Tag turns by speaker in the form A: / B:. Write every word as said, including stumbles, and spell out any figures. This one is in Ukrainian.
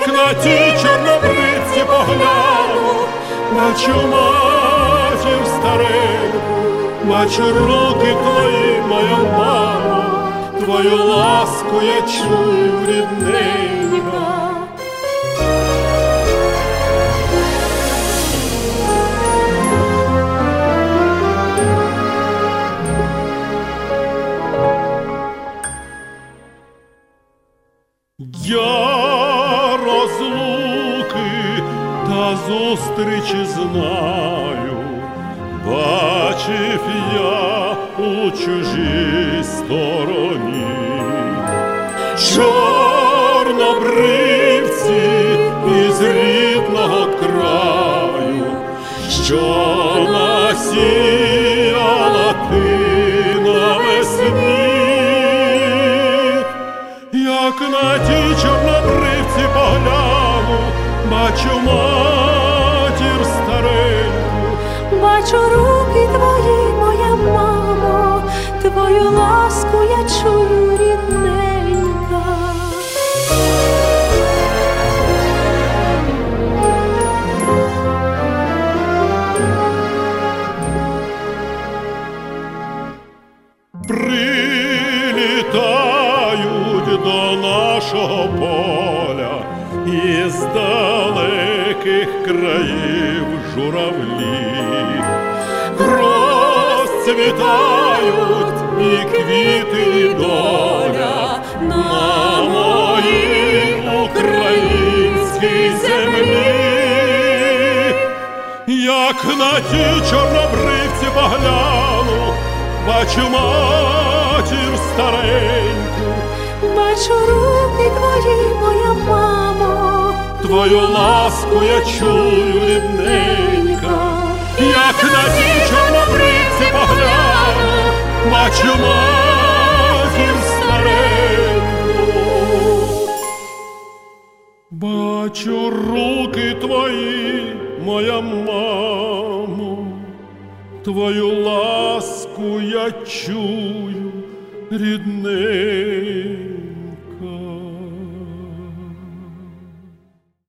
A: як на ті чорнобривці погляну, бачу матір стареньку, бачу руки твої, моя мамо, твою ласку я чую, рідненька. Я розлуки та зустрічі знаю, бачив я у чужій стороні. Чорнобривці із рідного краю, що насіяла ти навесні. Як на ті чорнобривці погляну, бачу матір стареньку,
B: бачу руки твої, моя мамо, твою ласку я чую, рідненька.
A: Прилітають до нашого поля із далеких країв журавлі, розцвітають і квіти, і доля на моїй українській землі. Як на ті чорнобривці погляну, бачу матір стареньку,
B: бачу руки твої, моя мамо,
A: твою ласку я чую, рідненька. Як на ті чорнобривці погляну, бачу матір стареньку, бачу руки твої, моя мамо, твою ласку я чую, рідненька.